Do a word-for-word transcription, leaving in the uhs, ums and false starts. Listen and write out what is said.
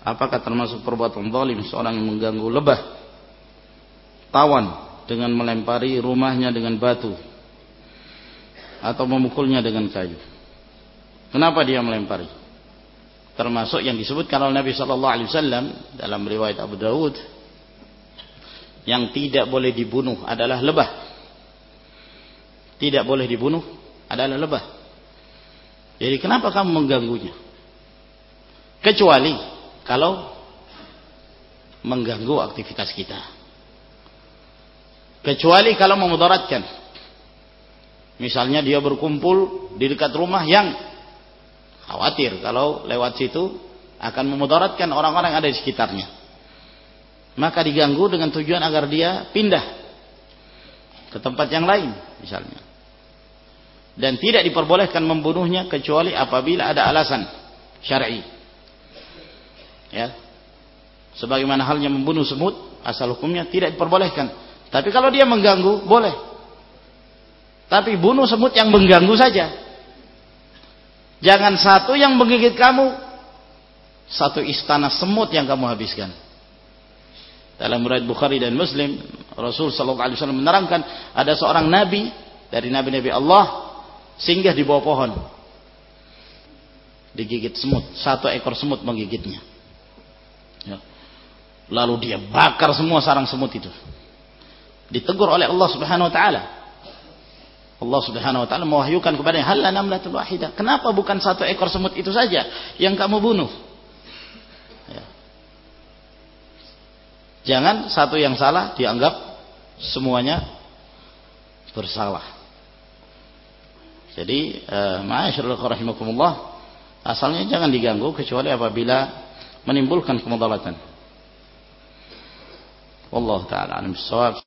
apakah termasuk perbuatan zalim seorang yang mengganggu lebah tawan dengan melempari rumahnya dengan batu atau memukulnya dengan kayu? Kenapa dia melempari? Termasuk yang disebutkan oleh Nabi sallallahu alaihi wasallam dalam riwayat Abu Dawud, yang tidak boleh dibunuh adalah lebah. Tidak boleh dibunuh adalah lebah. Jadi kenapa kamu mengganggunya? Kecuali kalau mengganggu aktivitas kita. Kecuali kalau memudaratkan. Misalnya dia berkumpul di dekat rumah yang khawatir kalau lewat situ akan memudaratkan orang-orang yang ada di sekitarnya. Maka diganggu dengan tujuan agar dia pindah ke tempat yang lain misalnya. Dan tidak diperbolehkan membunuhnya kecuali apabila ada alasan syar'i. Ya. Sebagaimana halnya membunuh semut, asal hukumnya tidak diperbolehkan. Tapi kalau dia mengganggu, boleh. Tapi bunuh semut yang mengganggu saja. Jangan satu yang menggigit kamu, satu istana semut yang kamu habiskan. Dalam riwayat Bukhari dan Muslim, Rasul sallallahu alaihi wasallam menerangkan ada seorang nabi dari nabi-nabi Allah singgah di bawah pohon, digigit semut, satu ekor semut menggigitnya. Ya. Lalu dia bakar semua sarang semut itu. Ditegur oleh Allah Subhanahu wa taala. Allah Subhanahu wa taala mewahyukan kepadanya, "Hal namlatul wahidah?" Kenapa bukan satu ekor semut itu saja yang kamu bunuh? Ya. Jangan satu yang salah dianggap semuanya bersalah. Jadi, eh, ma'asyiral rahimakumullah, asalnya jangan diganggu kecuali apabila menimbulkan kemudaratan. Wallahu taala alim bissawab.